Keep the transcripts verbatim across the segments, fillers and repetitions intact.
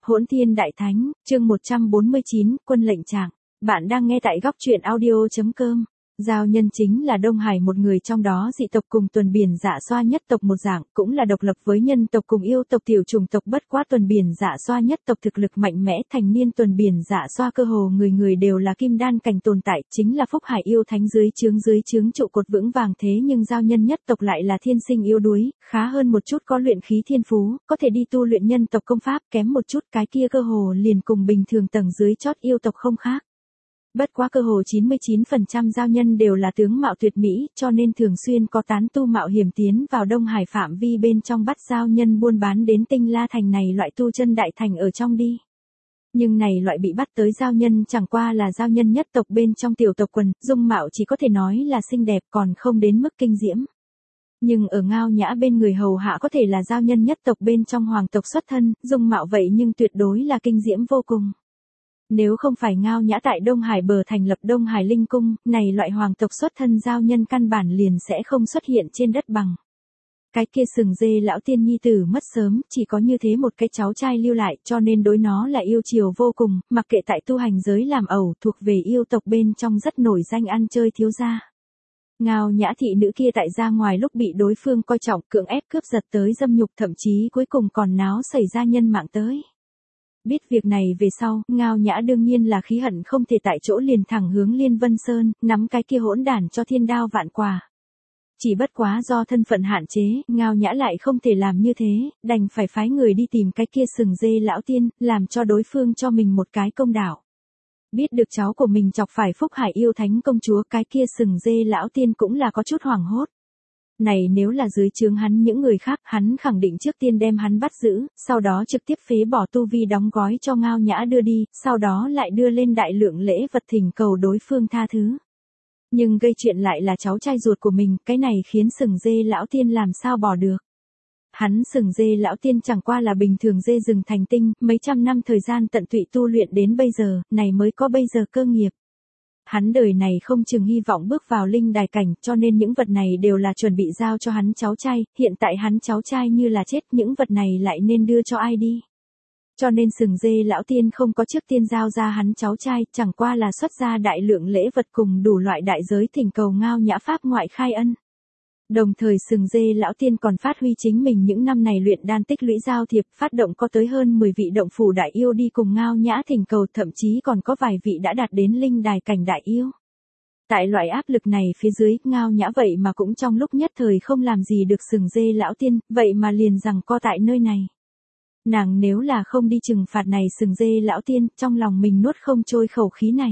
Hỗn Thiên Đại Thánh, chương một trăm bốn mươi chín, Quân Lệnh Trạng. Bạn đang nghe tại góc truyện audio.com. Giao Nhân chính là Đông Hải một người trong đó dị tộc cùng Tuần Biển Dạ Xoa nhất tộc một dạng, cũng là độc lập với nhân tộc cùng yêu tộc tiểu chủng tộc, bất quá Tuần Biển Dạ Xoa nhất tộc thực lực mạnh mẽ, thành niên Tuần Biển Dạ Xoa cơ hồ người người đều là kim đan cảnh tồn tại, chính là Phúc Hải yêu thánh dưới trướng dưới trướng trụ cột vững vàng, thế nhưng Giao Nhân nhất tộc lại là thiên sinh yếu đuối, khá hơn một chút có luyện khí thiên phú, có thể đi tu luyện nhân tộc công pháp, kém một chút cái kia cơ hồ liền cùng bình thường tầng dưới chót yêu tộc không khác. Bất quá cơ hồ chín mươi chín phần trăm giao nhân đều là tướng mạo tuyệt mỹ, cho nên thường xuyên có tán tu mạo hiểm tiến vào Đông Hải phạm vi bên trong bắt giao nhân buôn bán đến Tinh La Thành này loại tu chân đại thành ở trong đi. Nhưng này loại bị bắt tới giao nhân chẳng qua là giao nhân nhất tộc bên trong tiểu tộc quần, dung mạo chỉ có thể nói là xinh đẹp còn không đến mức kinh diễm. Nhưng ở Ngao Nhã bên người hầu hạ có thể là giao nhân nhất tộc bên trong hoàng tộc xuất thân, dung mạo vậy nhưng tuyệt đối là kinh diễm vô cùng. Nếu không phải Ngao Nhã tại Đông Hải bờ thành lập Đông Hải Linh Cung, này loại hoàng tộc xuất thân giao nhân căn bản liền sẽ không xuất hiện trên đất bằng. Cái kia sừng dê lão tiên nhi tử mất sớm, chỉ có như thế một cái cháu trai lưu lại, cho nên đối nó là yêu chiều vô cùng, mặc kệ tại tu hành giới làm ẩu, thuộc về yêu tộc bên trong rất nổi danh ăn chơi thiếu gia. Ngao Nhã thị nữ kia tại ra ngoài lúc bị đối phương coi trọng, cưỡng ép cướp giật tới dâm nhục, thậm chí cuối cùng còn náo xảy ra nhân mạng tới. Biết việc này về sau, Ngao Nhã đương nhiên là khí hận không thể tại chỗ liền thẳng hướng Liên Vân Sơn, nắm cái kia hỗn đản cho thiên đao vạn quả. Chỉ bất quá do thân phận hạn chế, Ngao Nhã lại không thể làm như thế, đành phải phái người đi tìm cái kia sừng dê lão tiên, làm cho đối phương cho mình một cái công đạo. Biết được cháu của mình chọc phải Phúc Hải yêu thánh công chúa, cái kia sừng dê lão tiên cũng là có chút hoảng hốt. Này nếu là dưới trướng hắn những người khác, hắn khẳng định trước tiên đem hắn bắt giữ, sau đó trực tiếp phế bỏ tu vi đóng gói cho Ngao Nhã đưa đi, sau đó lại đưa lên đại lượng lễ vật thỉnh cầu đối phương tha thứ. Nhưng gây chuyện lại là cháu trai ruột của mình, cái này khiến sừng dê lão tiên làm sao bỏ được. Hắn sừng dê lão tiên chẳng qua là bình thường dê rừng thành tinh, mấy trăm năm thời gian tận tụy tu luyện đến bây giờ, này mới có bây giờ cơ nghiệp. Hắn đời này không chừng hy vọng bước vào linh đài cảnh, cho nên những vật này đều là chuẩn bị giao cho hắn cháu trai, hiện tại hắn cháu trai như là chết, những vật này lại nên đưa cho ai đi. Cho nên sừng dê lão tiên không có trước tiên giao ra hắn cháu trai, chẳng qua là xuất ra đại lượng lễ vật cùng đủ loại đại giới thỉnh cầu Ngao Nhã pháp ngoại khai ân. Đồng thời sừng dê lão tiên còn phát huy chính mình những năm này luyện đan tích lũy giao thiệp, phát động có tới hơn mười vị động phủ đại yêu đi cùng Ngao Nhã thỉnh cầu, thậm chí còn có vài vị đã đạt đến linh đài cảnh đại yêu. Tại loại áp lực này phía dưới, Ngao Nhã vậy mà cũng trong lúc nhất thời không làm gì được sừng dê lão tiên, vậy mà liền rằng co tại nơi này. Nàng nếu là không đi trừng phạt này sừng dê lão tiên, trong lòng mình nuốt không trôi khẩu khí này.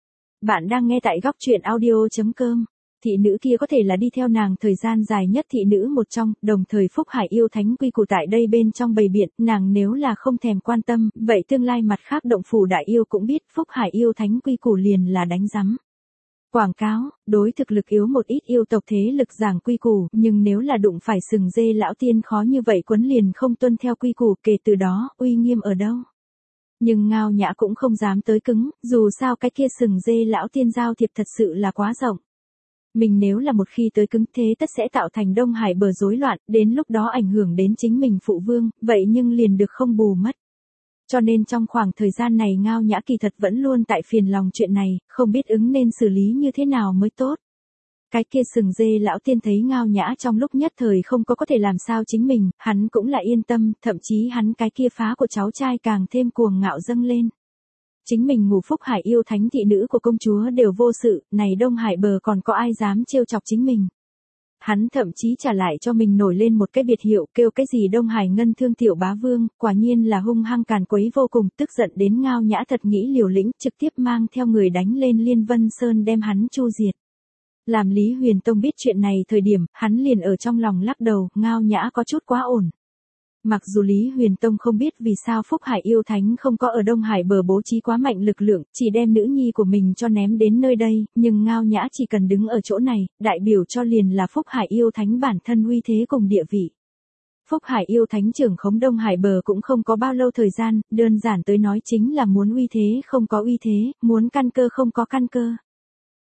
Bạn đang nghe tại góc truyện audio.com. Thị nữ kia có thể là đi theo nàng thời gian dài nhất thị nữ một trong, đồng thời Phúc Hải yêu thánh quy củ tại đây bên trong bầy biện, nàng nếu là không thèm quan tâm, vậy tương lai mặt khác động phủ đại yêu cũng biết Phúc Hải yêu thánh quy củ liền là đánh rắm. Quảng cáo, đối thực lực yếu một ít yêu tộc thế lực giảng quy củ, nhưng nếu là đụng phải sừng dê lão tiên khó như vậy quấn liền không tuân theo quy củ, kể từ đó, uy nghiêm ở đâu. Nhưng Ngao Nhã cũng không dám tới cứng, dù sao cái kia sừng dê lão tiên giao thiệp thật sự là quá rộng. Mình nếu là một khi tới cứng thế tất sẽ tạo thành Đông Hải bờ rối loạn, đến lúc đó ảnh hưởng đến chính mình phụ vương, vậy nhưng liền được không bù mất. Cho nên trong khoảng thời gian này Ngao Nhã kỳ thật vẫn luôn tại phiền lòng chuyện này, không biết ứng nên xử lý như thế nào mới tốt. Cái kia sừng dê lão tiên thấy Ngao Nhã trong lúc nhất thời không có có thể làm sao chính mình, hắn cũng là yên tâm, thậm chí hắn cái kia phá của cháu trai càng thêm cuồng ngạo dâng lên. Chính mình ngủ Phúc Hải yêu thánh thị nữ của công chúa đều vô sự, này Đông Hải bờ còn có ai dám trêu chọc chính mình. Hắn thậm chí trả lại cho mình nổi lên một cái biệt hiệu, kêu cái gì Đông Hải ngân thương tiểu bá vương, quả nhiên là hung hăng càn quấy vô cùng, tức giận đến Ngao Nhã thật nghĩ liều lĩnh, trực tiếp mang theo người đánh lên Liên Vân Sơn đem hắn chu diệt. Làm Lý Huyền Tông biết chuyện này thời điểm, hắn liền ở trong lòng lắc đầu, Ngao Nhã có chút quá ổn. Mặc dù Lý Huyền Tông không biết vì sao Phúc Hải yêu thánh không có ở Đông Hải bờ bố trí quá mạnh lực lượng, chỉ đem nữ nhi của mình cho ném đến nơi đây, nhưng Ngao Nhã chỉ cần đứng ở chỗ này, đại biểu cho liền là Phúc Hải yêu thánh bản thân uy thế cùng địa vị. Phúc Hải yêu thánh trưởng khống Đông Hải bờ cũng không có bao lâu thời gian, đơn giản tới nói chính là muốn uy thế không có uy thế, muốn căn cơ không có căn cơ.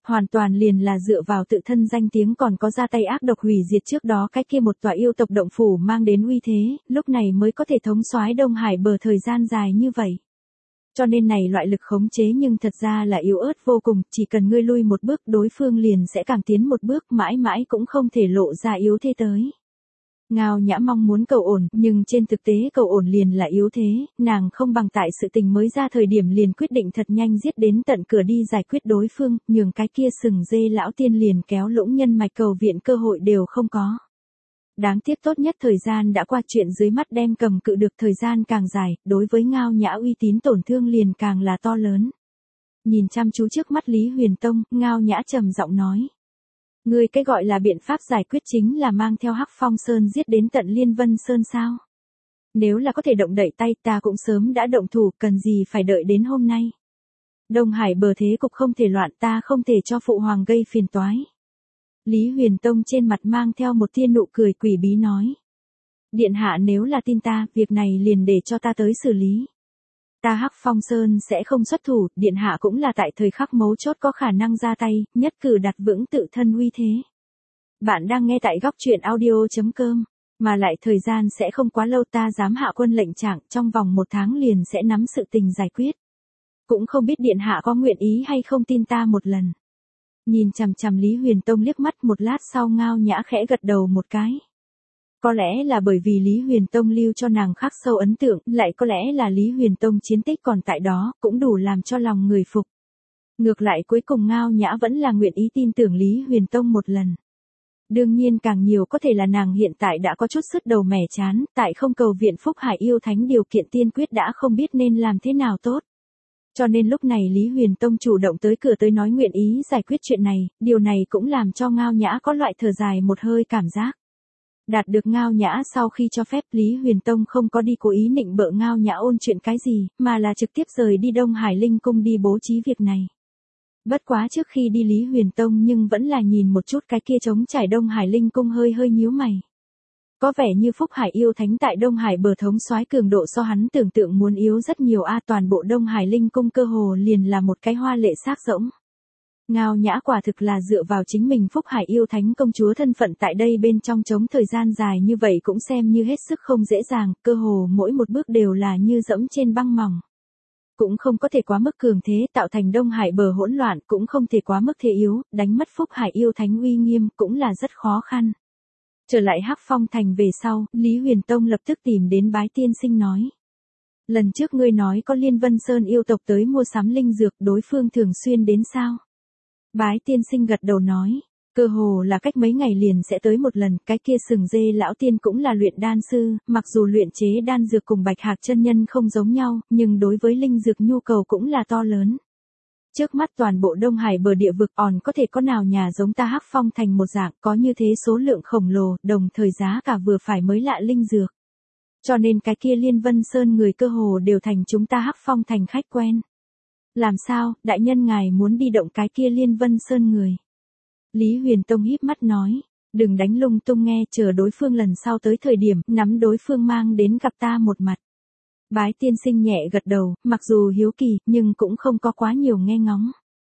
hoàn toàn liền là dựa vào tự thân danh tiếng còn có ra tay ác độc hủy diệt trước đó cái kia một tòa yêu tộc động phủ mang đến uy thế, lúc này mới có thể thống soái Đông Hải bờ thời gian dài như vậy. Cho nên này loại lực khống chế nhưng thật ra là yếu ớt vô cùng, chỉ cần ngươi lui một bước đối phương liền sẽ càng tiến một bước mãi mãi cũng không thể lộ ra yếu thế tới. Ngao Nhã mong muốn cầu ổn, nhưng trên thực tế cầu ổn liền là yếu thế, nàng không bằng tại sự tình mới ra thời điểm liền quyết định thật nhanh giết đến tận cửa đi giải quyết đối phương, nhường cái kia sừng dê lão tiên liền kéo lũng nhân mạch cầu viện cơ hội đều không có. Đáng tiếc tốt nhất thời gian đã qua, chuyện dưới mắt đem cầm cự được thời gian càng dài, đối với Ngao Nhã uy tín tổn thương liền càng là to lớn. Nhìn chăm chú trước mắt Lý Huyền Tông, Ngao Nhã trầm giọng nói. Ngươi cái gọi là biện pháp giải quyết chính là mang theo Hắc Phong Sơn giết đến tận Liên Vân Sơn sao? Nếu là có thể động đậy tay ta cũng sớm đã động thủ, cần gì phải đợi đến hôm nay. Đông Hải bờ thế cục không thể loạn, ta không thể cho phụ hoàng gây phiền toái. Lý Huyền Tông trên mặt mang theo một tia nụ cười quỷ bí nói. Điện hạ nếu là tin ta, việc này liền để cho ta tới xử lý. Ta Hắc Phong Sơn sẽ không xuất thủ, điện hạ cũng là tại thời khắc mấu chốt có khả năng ra tay, nhất cử đặt vững tự thân uy thế. Bạn đang nghe tại góc truyện audio chấm com, mà lại thời gian sẽ không quá lâu, ta dám hạ quân lệnh trạng, trong vòng một tháng liền sẽ nắm sự tình giải quyết. Cũng không biết điện hạ có nguyện ý hay không tin ta một lần. Nhìn chằm chằm Lý Huyền Tông liếc mắt một lát sau, Ngao Nhã khẽ gật đầu một cái. Có lẽ là bởi vì Lý Huyền Tông lưu cho nàng khắc sâu ấn tượng, lại có lẽ là Lý Huyền Tông chiến tích còn tại đó, cũng đủ làm cho lòng người phục. Ngược lại cuối cùng Ngao Nhã vẫn là nguyện ý tin tưởng Lý Huyền Tông một lần. Đương nhiên càng nhiều có thể là nàng hiện tại đã có chút sứt đầu mẻ chán, tại không cầu viện Phúc Hải yêu thánh điều kiện tiên quyết đã không biết nên làm thế nào tốt. Cho nên lúc này Lý Huyền Tông chủ động tới cửa tới nói nguyện ý giải quyết chuyện này, điều này cũng làm cho Ngao Nhã có loại thở dài một hơi cảm giác. Đạt được Ngao Nhã sau khi cho phép, Lý Huyền Tông không có đi cố ý nịnh bợ Ngao Nhã ôn chuyện cái gì, mà là trực tiếp rời đi Đông Hải Linh Cung đi bố trí việc này. Bất quá trước khi đi Lý Huyền Tông nhưng vẫn là nhìn một chút cái kia trống trải Đông Hải Linh Cung hơi hơi nhíu mày. Có vẻ như Phúc Hải yêu thánh tại Đông Hải bờ thống soái cường độ so hắn tưởng tượng muốn yếu rất nhiều a, toàn bộ Đông Hải Linh Cung cơ hồ liền là một cái hoa lệ xác rỗng. Ngao Nhã quả thực là dựa vào chính mình Phúc Hải yêu thánh công chúa thân phận tại đây bên trong chống thời gian dài như vậy cũng xem như hết sức không dễ dàng, cơ hồ mỗi một bước đều là như dẫm trên băng mỏng. Cũng không có thể quá mức cường thế tạo thành Đông Hải bờ hỗn loạn, cũng không thể quá mức thế yếu, đánh mất Phúc Hải yêu thánh uy nghiêm cũng là rất khó khăn. Trở lại Hắc Phong Thành về sau, Lý Huyền Tông lập tức tìm đến Bái Tiên Sinh nói. Lần trước ngươi nói có Liên Vân Sơn yêu tộc tới mua sắm linh dược, đối phương thường xuyên đến sao? Bái Tiên Sinh gật đầu nói, cơ hồ là cách mấy ngày liền sẽ tới một lần, cái kia sừng dê lão tiên cũng là luyện đan sư, mặc dù luyện chế đan dược cùng Bạch Hạc chân nhân không giống nhau, nhưng đối với linh dược nhu cầu cũng là to lớn. Trước mắt toàn bộ Đông Hải bờ địa vực còn có thể có nào nhà giống ta Hắc Phong Thành một dạng có như thế số lượng khổng lồ, đồng thời giá cả vừa phải mới lạ linh dược. Cho nên cái kia Liên Vân Sơn người cơ hồ đều thành chúng ta Hắc Phong Thành khách quen. Làm sao, đại nhân ngài muốn đi động cái kia Liên Vân Sơn người? Lý Huyền Tông híp mắt nói, đừng đánh lung tung nghe, chờ đối phương lần sau tới thời điểm, nắm đối phương mang đến gặp ta một mặt. Bái Tiên Sinh nhẹ gật đầu, mặc dù hiếu kỳ, nhưng cũng không có quá nhiều nghe ngóng.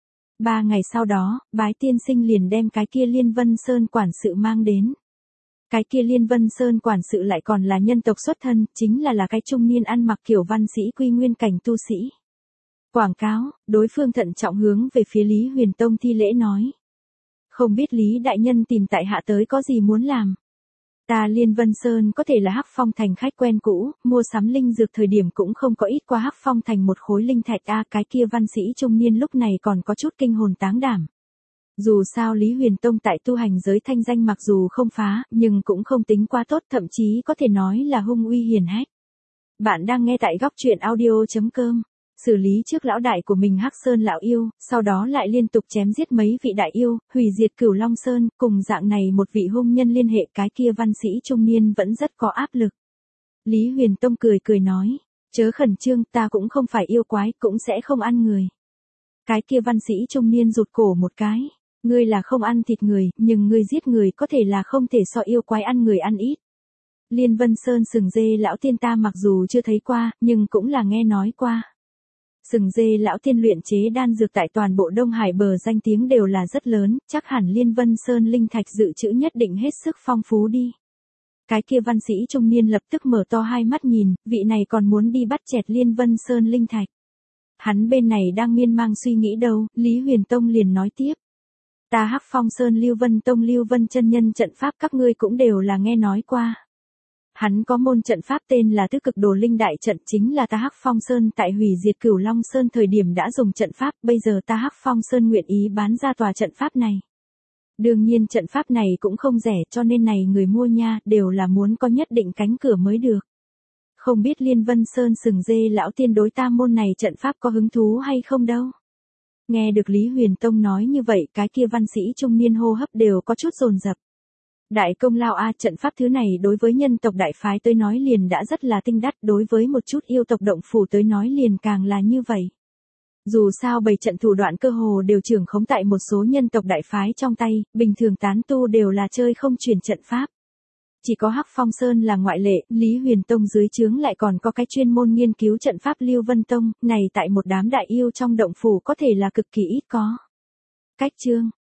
Ba ngày sau đó, Bái Tiên Sinh liền đem cái kia Liên Vân Sơn quản sự mang đến. Cái kia Liên Vân Sơn quản sự lại còn là nhân tộc xuất thân, chính là là cái trung niên ăn mặc kiểu văn sĩ quy nguyên cảnh tu sĩ. Quảng cáo, đối phương thận trọng hướng về phía Lý Huyền Tông thi lễ nói. Không biết Lý đại nhân tìm tại hạ tới có gì muốn làm? Ta Liên Vân Sơn có thể là Hắc Phong Thành khách quen cũ, mua sắm linh dược thời điểm cũng không có ít qua Hắc Phong Thành một khối linh thạch a, cái kia văn sĩ trung niên lúc này còn có chút kinh hồn táng đảm. Dù sao Lý Huyền Tông tại tu hành giới thanh danh mặc dù không phá, nhưng cũng không tính quá tốt, thậm chí có thể nói là hung uy hiển hách. Bạn đang nghe tại góc truyện audio chấm com. Xử lý trước lão đại của mình Hắc Sơn lão yêu, sau đó lại liên tục chém giết mấy vị đại yêu, hủy diệt Cửu Long Sơn, cùng dạng này một vị hung nhân liên hệ, cái kia văn sĩ trung niên vẫn rất có áp lực. Lý Huyền Tông cười cười nói, chớ khẩn trương, ta cũng không phải yêu quái, cũng sẽ không ăn người. Cái kia văn sĩ trung niên rụt cổ một cái, ngươi là không ăn thịt người, nhưng ngươi giết người có thể là không thể so yêu quái ăn người ăn ít. Liên Vân Sơn sừng dê lão tiên ta mặc dù chưa thấy qua, nhưng cũng là nghe nói qua. Sừng dê lão tiên luyện chế đan dược tại toàn bộ Đông Hải bờ danh tiếng đều là rất lớn, chắc hẳn Liên Vân Sơn linh thạch dự trữ nhất định hết sức phong phú đi. Cái kia văn sĩ trung niên lập tức mở to hai mắt nhìn, vị này còn muốn đi bắt chẹt Liên Vân Sơn linh thạch. Hắn bên này đang miên man suy nghĩ đâu, Lý Huyền Tông liền nói tiếp. Ta Hắc Phong Sơn Lưu Vân Tông Lưu Vân chân nhân trận pháp các ngươi cũng đều là nghe nói qua. Hắn có môn trận pháp tên là Tứ Cực Đồ Linh Đại Trận, chính là ta Hắc Phong Sơn tại hủy diệt Cửu Long Sơn thời điểm đã dùng trận pháp, bây giờ ta Hắc Phong Sơn nguyện ý bán ra tòa trận pháp này. Đương nhiên trận pháp này cũng không rẻ, cho nên này người mua nha, đều là muốn có nhất định cánh cửa mới được. Không biết Liên Vân Sơn sừng dê lão tiên đối ta môn này trận pháp có hứng thú hay không đâu. Nghe được Lý Huyền Tông nói như vậy, cái kia văn sĩ trung niên hô hấp đều có chút dồn dập. Đại công lao a, trận pháp thứ này đối với nhân tộc đại phái tới nói liền đã rất là tinh đắt, đối với một chút yêu tộc động phủ tới nói liền càng là như vậy. Dù sao bày trận thủ đoạn cơ hồ đều trưởng khống tại một số nhân tộc đại phái trong tay, bình thường tán tu đều là chơi không truyền trận pháp. Chỉ có Hắc Phong Sơn là ngoại lệ, Lý Huyền Tông dưới trướng lại còn có cái chuyên môn nghiên cứu trận pháp Lưu Vân Tông, này tại một đám đại yêu trong động phủ có thể là cực kỳ ít có. Cách chương